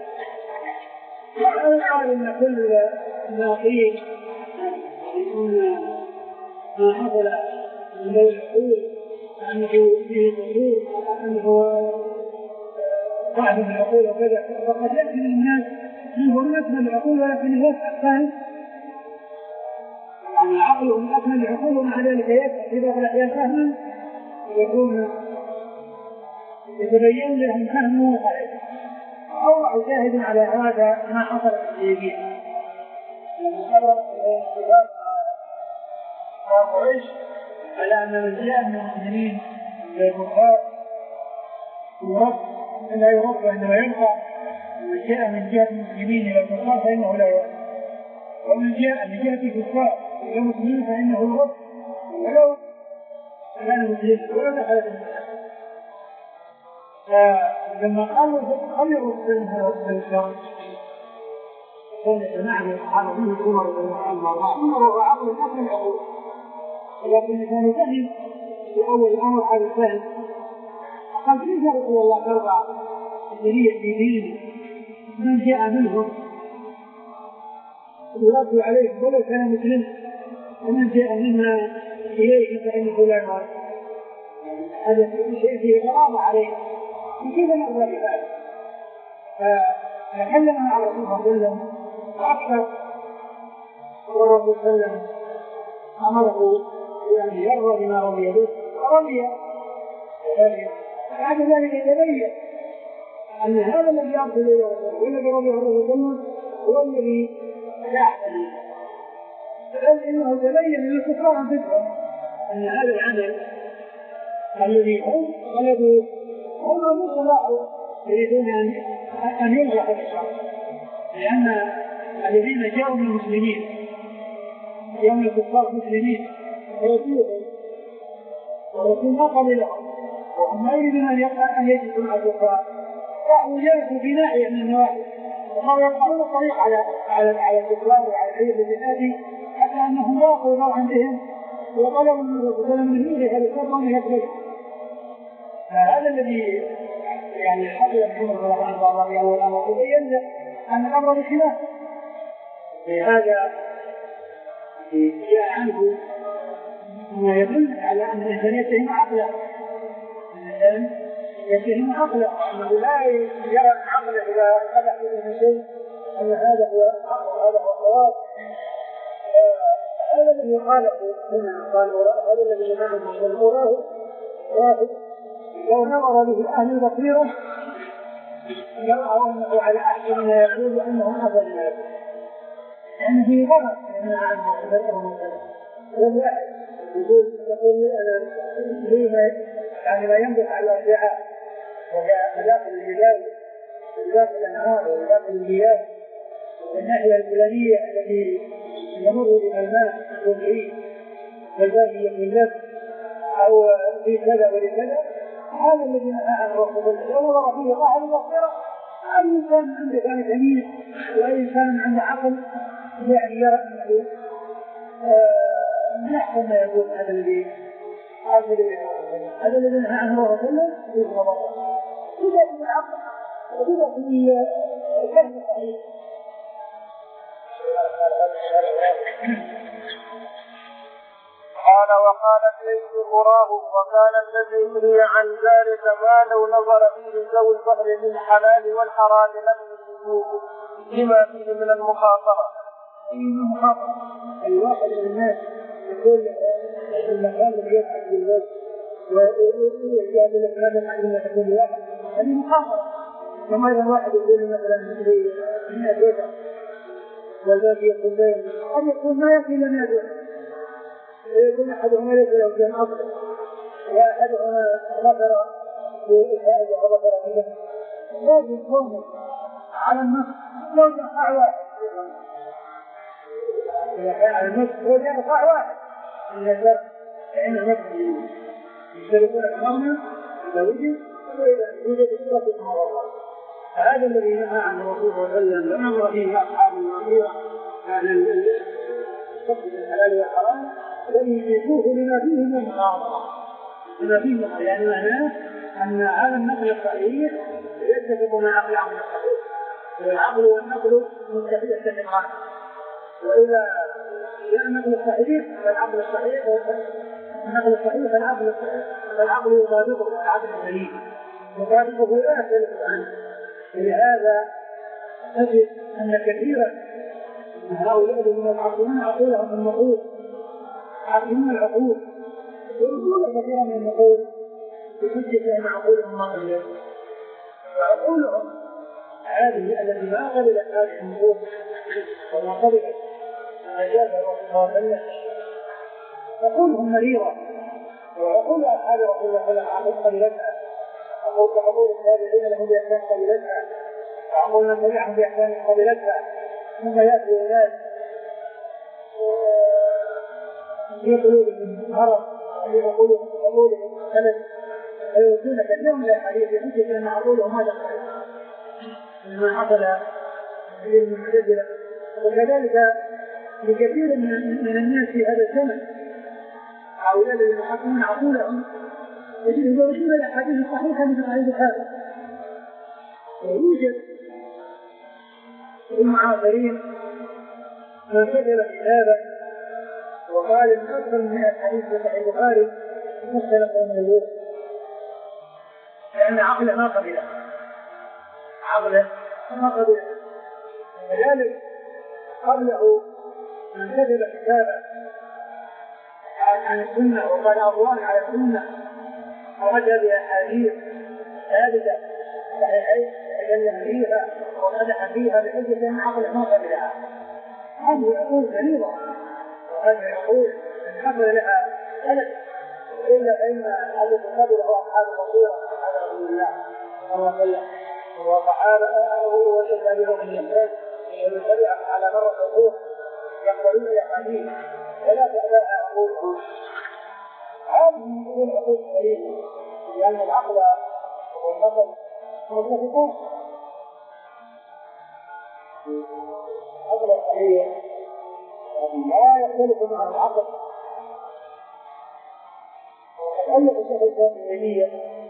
وأنا قال أن كل ما قيل أن ما حصل من بين العقول أنه فيه قصور أنه بعض العقول وكذا وقد يأتي للناس منهم أكمل العقول ولكن الناس أحسن عقلهم أكمل العقول ومع ذلك يكفي في بعض الأحيان فهما يكون يتبين لهم فهمه خالد أو شاهد على هذا ما حصل في الجيبية المقرر الانتباه مع قريش على أن من جاء من المسلمين للكفار يرد لا يرد وإنما يبقى ومن جاء من جهة المسلمين إلى الكفار فإنه لا يرد ومن جاء من جهة الكفار إلى المسلمين فإنه يرد ولو كان مسلم ولا دخل في المسلمين فلما قالوا خيروا بالشر كان نعم على فيه عمر بن الخطاب عمر هو عقل أكثر العقول ولكن كان فهم في أول الأمر على الفهم قال كيف يا رسول الله ترضى أفضلية في دينه من جاء منهم يرد عليه ولو كان مسلم، ومن جاء منا إليه فإنه لا يرد. هذا شيء فيه غرابة عليه، كيف نقول بهذا؟ فتكلم مع الرسول صلى الله عليه وسلم وأكثر، والرسول صلى الله عليه وسلم أمره بأن يرضى بما رضي به ورضي. بعد ذلك يتبين أن هذا الذي يرسل إليه الرسول والذي رضي الله عنه هو الذي يعتني، بل إنه تبين من الكفار أنفسهم أن هذا العمل الذي هم طلبوا هم المصلحة يريدون أن يلغى هذا الشرع، لأن الذين جاءوا من المسلمين يوم الكفار مسلمين ويطيعون ولكن ما قبلهم وهم ما يريدون أن يجدوا مع الكفار، فهم جلسوا في ناحية من النواحي وقالوا يقطعون الطريق على على على الكفار وعلى العيد الذي حتى أنهم ضاقوا الله عندهم وطلبوا من الرسول صلى الله عليه وسلم الكفر أن يقبلوا. فهذا الذي يعني حصل محمد صلى الله عليه وسلم الأمر وبين أن الأمر بخلاف. لهذا جاء عنه ما يدل على أن الإنسان يتهم عقله، الإنسان يتهم عقله أنه لا يرى عقله إذا فتح به شيء أن هذا هو الحق وهذا هو الصواب. هذا الذي قاله هنا قال هذا الذي نعلم من وراه واحد لو نظر به أهل البصيرة يرى أنه على أحسن ما يقول أنه أفضل ما يقول، لأن في غلط من عنه أفضل والواحد يقول يقول لي أنا لي ما يعني ما ينبت على الأرجعاء وهي ملاك الجبال وملاك الأنهار وملاك المياه والناحية الفلانية التي يمر بها الماء والعيد والباقي يكون لك أو في كذا ولكذا. هذا الذي نهى عن الرسول ونظر فيه قاعد البصيرة. أي إنسان عنده كان جميل وأي إنسان عنده عقل يعني يرى أنه من أحسن ما يقول هذا الذي هذا الذي نهى عنه الرسول يقول الله إذا في العقل وإذا في الفهم الصحيح. قال وقال ليس مراه وكان الذي ينهي عن ذلك ما لو نظر فيه ذوي الفضل للحلال والحرام لم يجوزوه لما فيه من المخاطره. المخاطره الواحد من الناس يقول المكان الذي يضحك بالوجه ويجعل الاسلام علينا تكون واحد هذه مخاطره. كما اذا واحد يقول مثلا في من البيت والباقي يقول بين قد يكون ما يكفي لم يدعو يكون أحدهما ليس له شيء أفضل وأحدهما ذكر بإشاهد وذكر بذكر لازم يكون على النص لو يقع واحد إذا كان على النص لو يقع واحد من الناس فإنه يكفي يشتركون الحرمة إذا وجد وإذا وجد الصلاة مع الله. فهذا الذي نهى عن الرسول صلى الله عليه وسلم وأمر فيه أصحابه الكثير عن الصدق الحلال والحرام الذي يشوف لما فيه من المخاطرة لما فيه من يعني معناه أن هذا النقل الصحيح يتفق مع عقل العقل الصحيح والعقل والنقل يتفقان. وإذا جاء النقل الصحيح فالعقل الصحيح النقل الصحيح فالعقل الصحيح فالعقل يطابقه العقل السليم يطابقه لا يختلف عنه. ولهذا تجد أن كثيرا من هؤلاء الذين يعقلون عقولهم النقول عقلون العقول يردون كثيرا من النقول بحجة أن عقولهم ما قبلت. وعقولهم هذه التي ما قبلت هذه النقول وما قبلت ما جاء الرسول صلى الله عليه وسلم عقولهم مريضة وعقول أصحاب رسول الله صلى الله عليه وسلم قبلتها. أقول كعقول التابعين لهم بإحسان قبلتها وعقول من تبعهم بإحسان قبلتها. ثم يأتي الناس في قلوبهم مرض في قلوبهم قبولهم ثلاث فيوصون كثيرا من الحديث بحجة أن عقولهم هذا مما حصل في المعتزلة. وكذلك لكثير من الناس في هذا الزمن هؤلاء الذين يحكمون عقولهم يجب يوصون الأحاديث الصحيحة من صحيح البخاري ويوجد المعاصرين من كتب كتابا وقال ان اكثر من الحديث في صحيح البخاري مختلف من الوضوء، لان عقله ما قبله، عقله ما قبله. لذلك قبله من كتب كتابا عن السنه وقال اقوال على السنه ورجع باحاديث ثابته صحيحين تكلم فيها ومدح فيها بحجه ان عقله ما قبلها. هذه عقول كبيره، وهذه عقول ان حصل لها سلف، الا فان الذي قبل هو اصحاب البصيره على رسول الله صلى الله عليه وسلم وصحابه وتابعوا من الناس ويتبعهم على مر العقول يقبلون الاحاديث ولا تأباها عقولهم. هذه من عقول كريمه، لان العقل والنقل متفقون. العقل الصحيح لا يختلف مع العقل. وتألف الشيخ الإسلام تيمية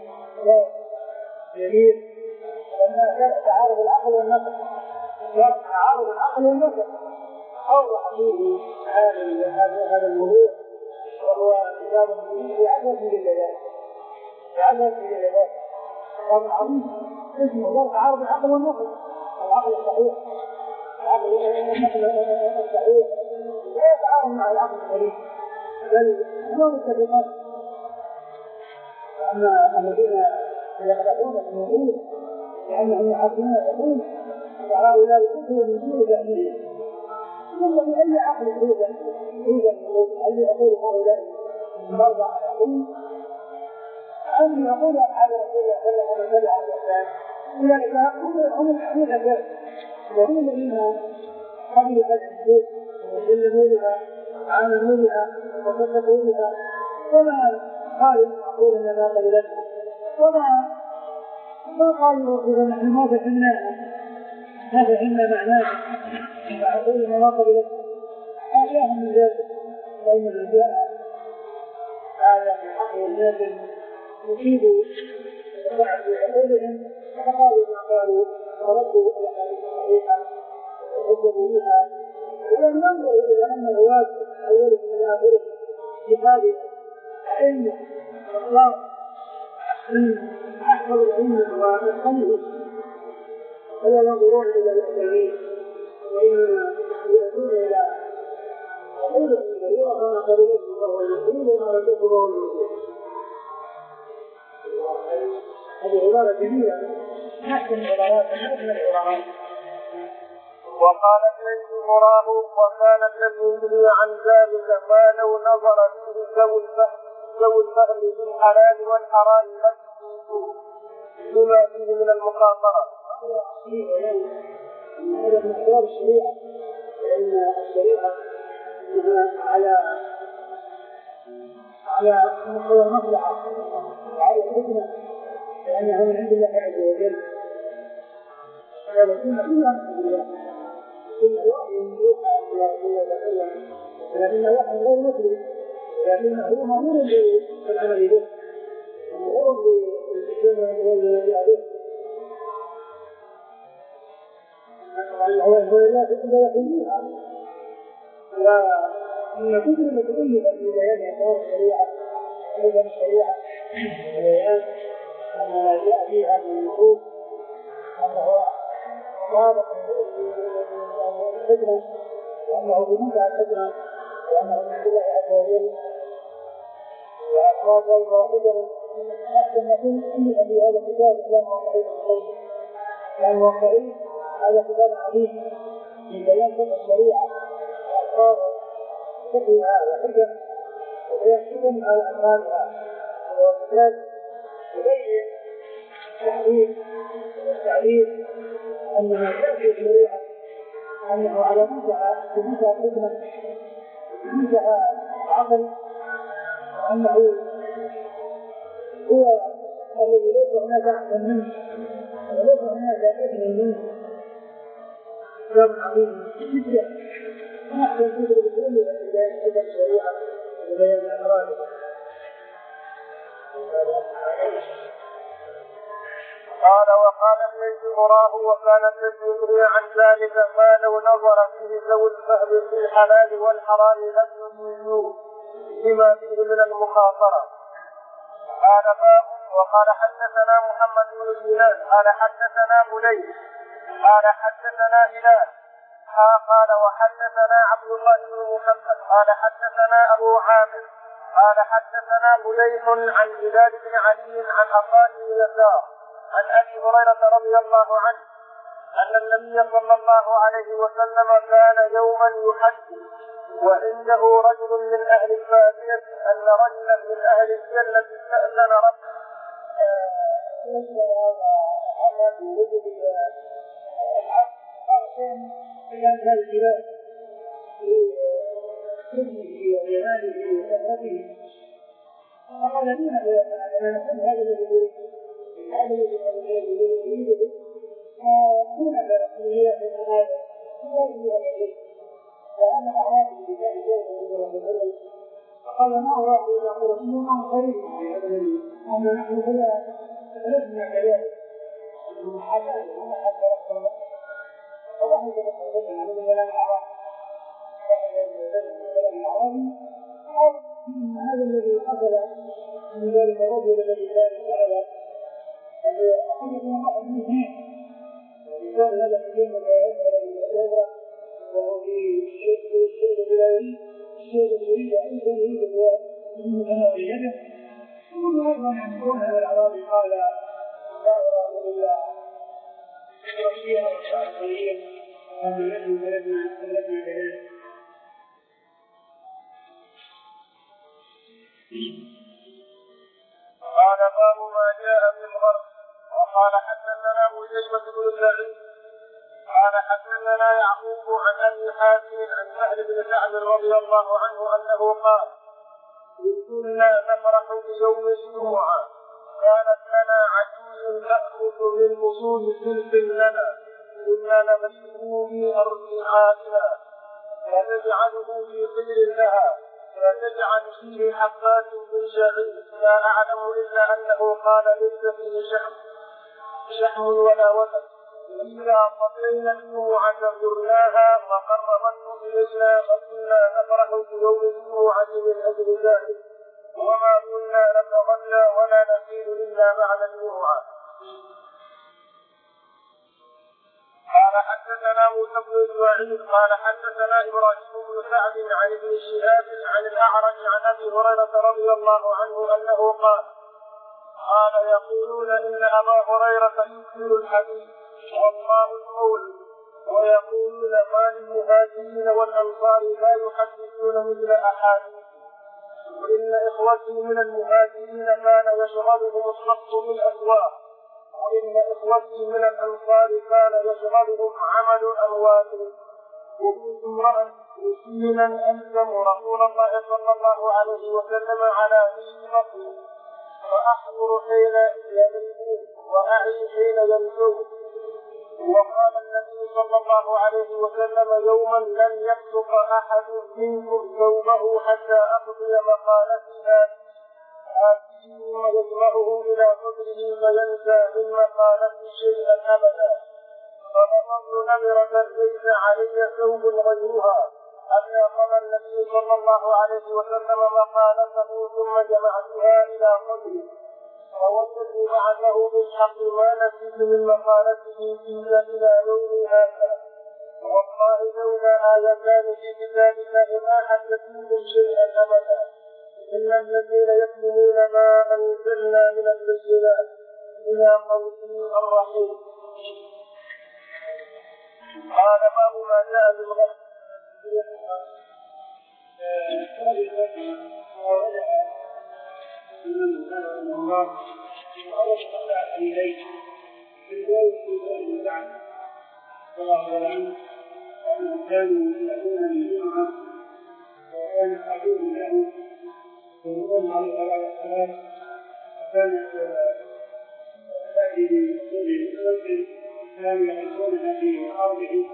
جميل لما تعارض العقل والنقل، تعارض العقل والنقل أوضح فيه هذا الموضوع، وهو كتاب في عدد من الدلالات في عدد من الدلالات كتاب عظيم اسمه تعارض العقل والنقل. العقل الصحيح العقل الصحيح لا يتعارض مع العقل السليم، بل هما متفقان. أما الذين يخلقون في الوجود لأنهم يحكمون يقول فهؤلاء كلهم من دون تأمين، ثم بأي عقل يوجد يوجد أن يقول هؤلاء مرضى على عقول أن يقول أصحاب رسول الله صلى الله عليه وسلم على الإسلام لذلك هم هم الأساس وهم الذين قبلوا هذه الحدود وسلموا بها وعاملوا بها وصدقوا بها، وما قالوا معقول ما قبلتنا، وما ما قالوا إذا نحن ما فهمناها ما فهمنا معناها فعقول ما قبلتنا. آياهم من ذلك فإن الرجاء آية في حق الناس يفيدوا وضعوا في عقولهم فقالوا ما قالوا وردوا الأحاديث الصحيحة وحجبوا بها، ولم ينظروا إلى أن الرواة أولهم من آخرهم في هذه الأئمة والله من أحفظ الأمة وأتقنهم، ولا ينظرون إلى الأسلمين وإنما يأتون إلى عقولهم الكبيرة فما قبلته فهو المسلم وما رجته فهو المسلم. هذه عبارة جميلة نحسن العبارات ونحسن العبارات. وقال الليث مراه وكان الذي يروي عن ذلك ما لو نظر فيه ذوي الفهم بالحلال والحرام بما فيه من المخاطرة. هذا من أسباب الشريعة، لأن الشريعة على على مستوى المصلحة وعلى الحكمة، لأنها من عند الله عز وجل. هذا كنا كلها من عند الله، كل وحي يوحى إلى رسول الله صلى الله عليه وسلم، لكن وحي غير مثله، لكنه مأمور بالعمل به، مأمور بالعمل به. هو لا تجد يحييها، وإن كل مسؤولية في بيان أسرار الشريعة أيضا الشريعة بيان ما جاء فيها من النصوص أنه صادق الحكمة وأنه بمنتهى الحكمة وأنه من الله عز وجل وأسرار ذلك وقدر أحسن نقول أن في هذا الكتاب لا موقعين الخير، لأن موقعين هذا كتاب عظيم من بيان فقه الشريعة وأسرار فقهها وحكم ويحكم على أسرارها، وهو كتاب يبين تحريف والتعريف أنه تأتي الشريعة أنه على منتهى بمنتهى الحكمة بمنتهى العقل، وأنه هو الذي ليس هناك أحسن منه وليس هناك أجمل منه. كتاب عظيم جدا نحن نقول بكل بيان حكم الشريعة وبيان أسرارها. قال وقال الليث أراه وكان الذي يدري عن ذلك ما لو نظر فيه ذوي الفهم في الحلال والحرام لم يجيزوه بما فيه من المخاطرة. قال باب وقال حدثنا محمد بن سنان قال حدثنا بليل قال حدثنا هلال قال وحدثنا عبد الله بن محمد قال حدثنا أبو عامر قال حدثنا بليح عن هلال بن علي عن عطاء بن يسار عن أبي هريرة رضي الله عنه أن النبي صلى الله عليه وسلم كان يوما يحدث وعنده رجل من أهل البادية أن رجلا من أهل الجنة استأذن ربه. فقال لي هذا الذي يريد هذا الذي يريده دون هي من هذا وأنا أعرف بذلك فقال ما هو إذا قلت إنه قريب أما نحن فلا لسنا كذلك حتى حتى ربنا فضحك بسرعة عن الكلام العربي هذا الذي حصل من ذلك الرجل الذي كان سأل أخذ من واحد من اثنين وكان هذا في يوم العبرة وهو في الشيء البلادي الشيء الذي يريد أن يريد هو من في يده ثم أيضا يقول هذا الأعرابي قال يا رسول الله رشيا وشاء طريق ومن نحن بلدنا بلدنا كذلك. قال باب ما جاء في الغرب. وقال حدثنا قتيبة بن سعيد قال حدثنا يعقوب عن ابي حاتم عن سهل بن سعد رضي الله عنه انه قال كنا نفرح بيوم الجمعة كانت لنا عجوز تأخذ من اصول سلك لنا كنا نمسه في ارضعائنا فتجعله في قدر لها فتجعل فيه حبات من شعير لا أعلم إلا أنه قال ليس فيه شحم شحم ولا وسط إذا قضينا الجمعة زرناها فقربنه إلينا فكنا نفرح بيوم الجمعة من أجل ذلك وما كنا نتغنى ولا نسير إلا بعد الجمعة. قال حدثنا موسى بن اسماعيل قال حدثنا ابراهيم بن سعد عن ابن شهاب عن الاعرج عن ابي هريره رضي الله عنه انه قال قال يقولون ان ابا هريره يكمل الحديث والله المولى ويقولون ما للمهاجرين والانصار لا يحدثون مثل احاديث وان اخوتي من المهاجرين كان يشغلهم الصف بالاسواق وإن إخوتي من الأنصار كان يشغلهم عمل أموالهم وكنت امرأ مسلما ألزم رسول الله صلى الله عليه وسلم على دين بطني فأحضر حين يغيبون وأعي حين يمسون. وقال النبي صلى الله عليه وسلم يوما لن يبسط أحد منكم ثوبه حتى أقضي مقالتي هذه ويجمعه إلى قدره فينسى من مقالته شيئا أبدا فنظرت نمرة ليس علي ثوب غيرها حتى قضى النبي صلى الله عليه وسلم مقالته ثم جمعتها إلى قدره فوجدت بعده بالحق ما نسيت من مقالته فيها إلى يوم هذا والله لولا آيتان في كتاب الله ما حدثتكم شيئا أبدا إلا الذين يكتمون ما أنزلنا من البينات إلى قوله الرحيم. قال باب ما جاء بالغرب. كانوا يأتون الجمعة وكان عدو له ويقوم على صلاة الصلاة وكانت تأتي بمسؤول الأسر كانوا يحبونها في أرضه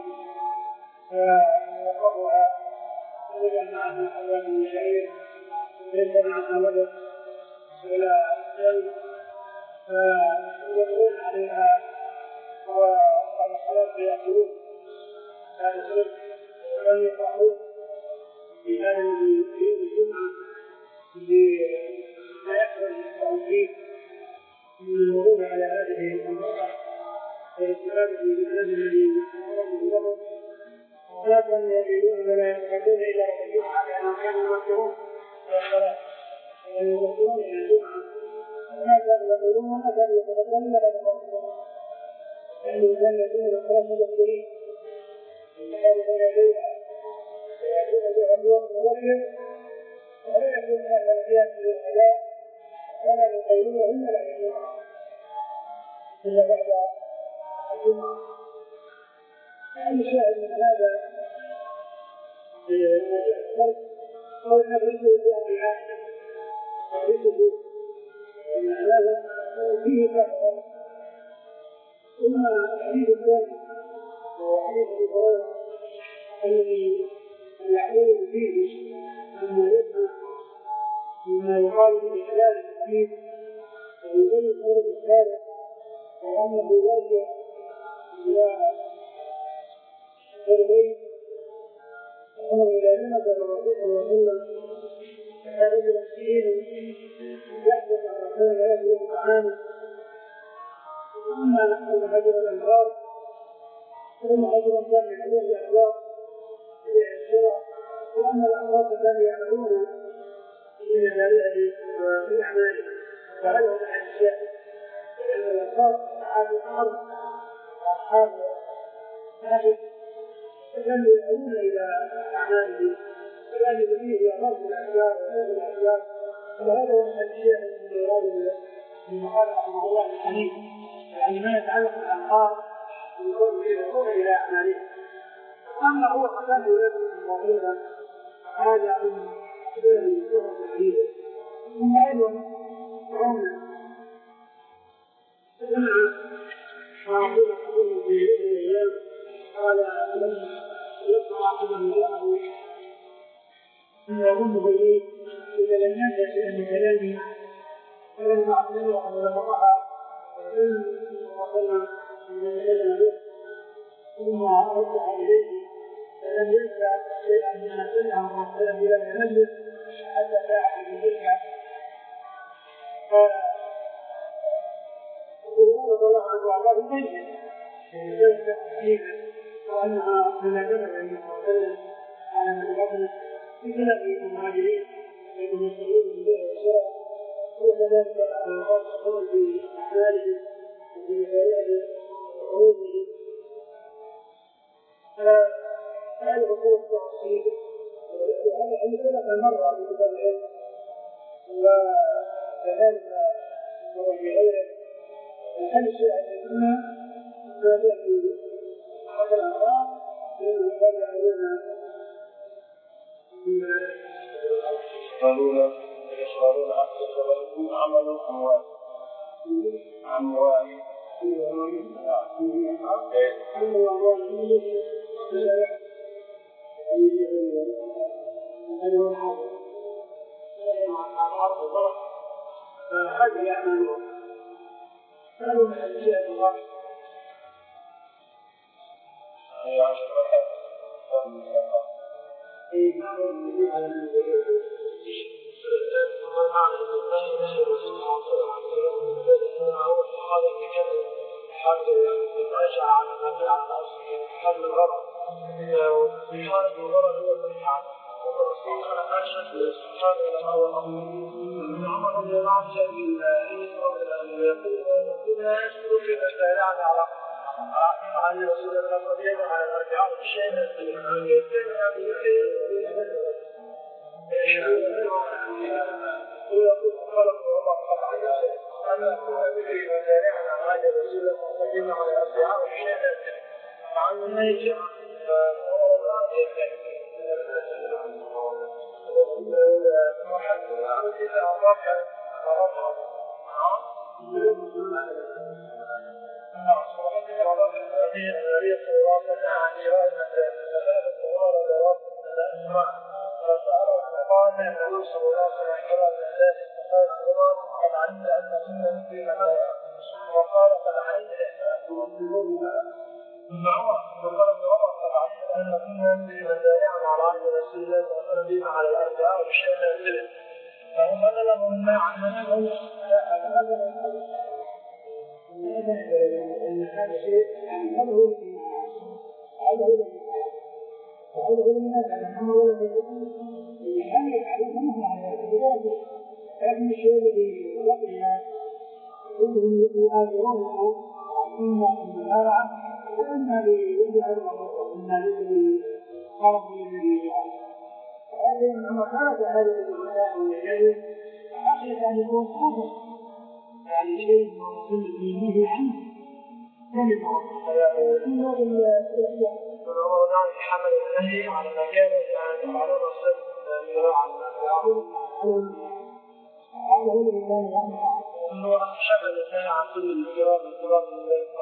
فوقفها وجد معها حبات من شعير ليس معها ولد ولا سلم فيمرون عليها وعلى الصلاة يأكلون هذا السبب ولم يفعلون في هذا يوم الجمعة لا يحصل التوحيد من المرور على هذه المرأة والاستفادة بالإسلام الذي أمره لهم وما كانوا يريدون ولا يفعلون إلا وقد الجمعة لأنهم كانوا يوكلون والصلاة ويوكلون إلى الجمعة وما كانوا يقولون وما كانوا يتبدلون إلا بعد موتهم لأنهم كانوا يكونون الصلاة مبكرين وكانوا بين يديها ويأتون بها اليوم مبكر ولا يكون هذا الأنبياء في الغداء ولا يقيلون إلا بعد الجمعة إلا بعد الجمعة. يعني شاهد من هذا الفرق هو أن الرجل يقع الرجل من هذا فيه كفر. ثم الحديث الثاني هو حديث أبي هريرة الذي يحمل فيه أنه يسمع مما يقال في خلال الحديث ويبين سورة الثالث وأنه يرجع إلى البيت وهو إلى نعمة الرسول صلى الله عليه وسلم هذا المسكين يحدث عن رسول الله يأكل طعاما أما نحن هجر الأنهار ثم هجر الدم يحمل الأخلاق وأما الأمراض الذين يعملون في مجالات وفي أعمالهم فهذا هو الأشياء لأن الأخلاق أصحاب الأرض وأصحاب النفس كانوا يدعون إلى أعمالهم كانوا يدعون إلى فرض الأشياء وفرض الأشياء وهذا هو الأشياء التي يراد من قال رحمه الله الحديث يعني ما يتعلق بالأنهار يدعون إلى أعمالهم. أما هو قتال يريد وغيره هذا من أسباب الصورة الحديثة. ثم أيضا رمنا سمع معقول حكومة في الأيام قال لم يقرأ حكومة جاءه إن يظن بيت إذا لم ينجح شيئا من كلامي فلن معقول وقد لفقها وقلنا من يتكلم به ثم أصبح إليه فلم ينسى شيئا مما سمعه ولم يلم يملك حتى باع في تلك قال رضي الله عنه وارضاه بينه ذلك حقيقه وانها منادمه للمعتزله على من قبل في خلاف المهاجرين والمسلمين من بيع والشراء وكذلك الخاص في اعمالهم وفي مشاريعهم وعروضهم هذه حقوق التوحيد وهذا عندنا مرة في كتاب العلم وكذلك هو في غيره وكان الشيء الذين ما يأتي هذا الأمراض لأنه كان يعلمنا يشغلون يشغلون أحسن عمل أموال أموال فهذا يعملون فهذا من الأشياء الواقع الحمد لله رجع على النبي على نفسه حل الغرض وحل الغرض هو الرجعة والرسول أنا أشهد سبحانه وتعالى عمر رضي الله عنه يقول لا يشكر في مسائلنا على عن رسول الله صلى الله عليه وسلم على الأرجعة والشيء ويقول خلق الله طبعا أن نكون بكي مزارعنا عن رسول الله صلى الله عليه وسلم على الأرجعة والشيء مع أنه يجب فهو الله يجب محمد عبد الله الرافع ورفع صحبة الرافع الذين يريد الرافع عن جواز ثلاث الظهور ورافع الأسماء فسأله فقال النبي صلى الله عليه وسلم كما من ذلك فقال الظهور قد علمت أن سنة في مكانها وقال قد علينا الإحسان ومسلموننا ثم عمر وقال ابن عمر قد علينا أن كنا من بايعنا على عهد رسول الله صلى الله عليه وسلم على الأربعاء وشيء من الإبل فهم أدلهم مما عمله أن هذا شيء هذا هو هذا هو هذا هو الناس هذا هو الذي يعلمونه على ذلك هذا الشيء الذي وقع كلهم يؤثرونه إما بالمزارعة وإما بالجهل وإما بالقرض الذي هذه لما خرج هذا الإنسان والجهل حقيقة أن يكون خطأ يعني شيء من دينه عنه كلمة إلا بالله ونعم حمل النهي على ما كان يعني على الرسول هذا هو الإنسان يعني أنه حمل النهي عن كل الكرام الكرام من ذلك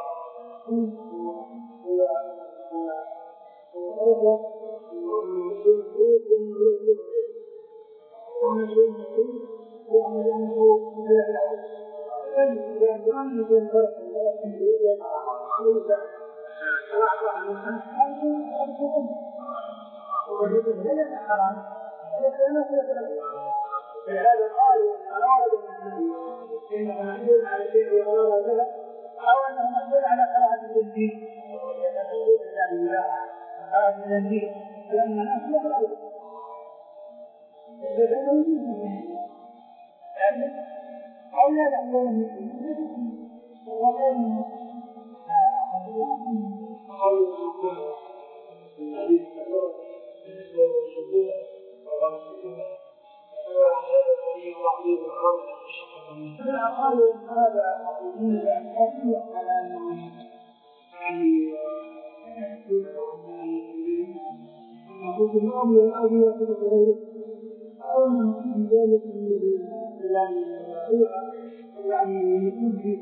هذا قالوا أرادوا إنه محمول على شيء وغير ذلك أو أنه محمول على قراءة التنزيل قراءة التنزيل لأن الناس لا تقول أو لا يقولون وغيرهم قالوا هذا أصيح على أنه يعني يقول الأمر الأبي يقول غيره أو من ذلك يعني يكون في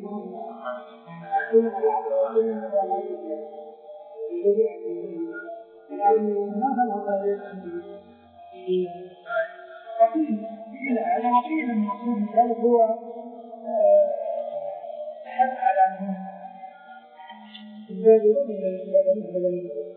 يعني مثلا قيل على وقيل المقصود ذلك هو حث على أنه الزاجرون إلى الإسلام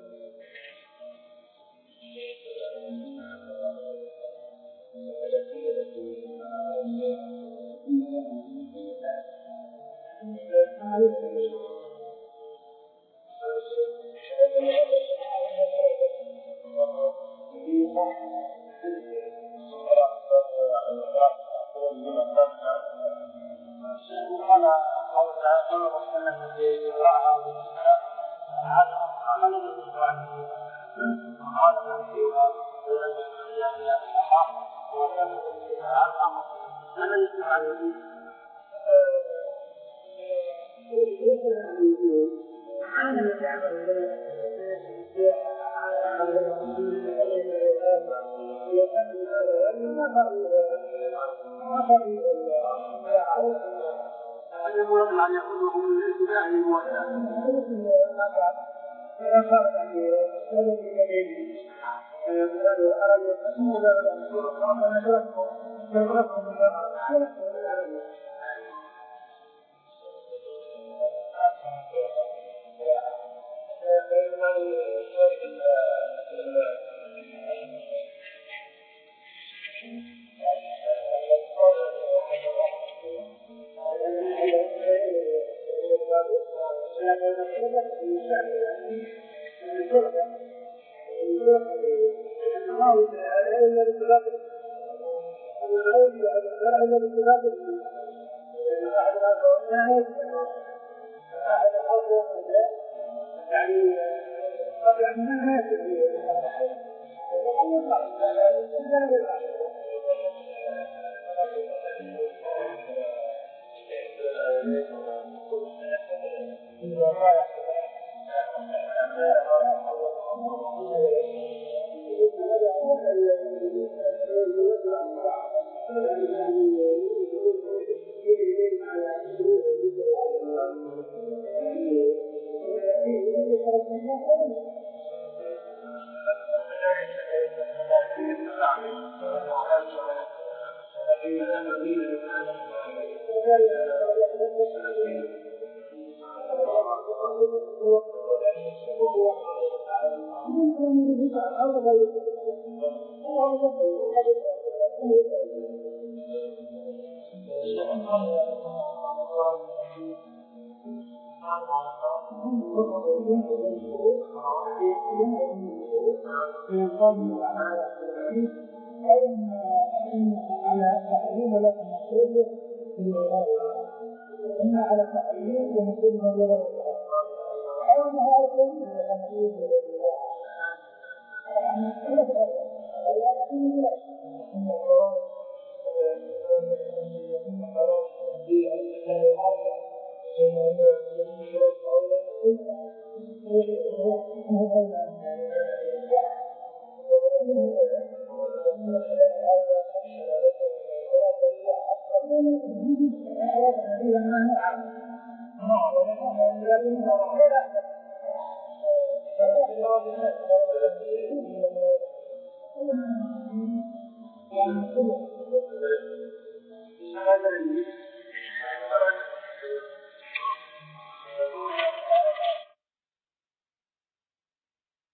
على تحريم لكم مقصود إما على تحريم ومقصود من غير أو أنها على تحريم ومقصود هذا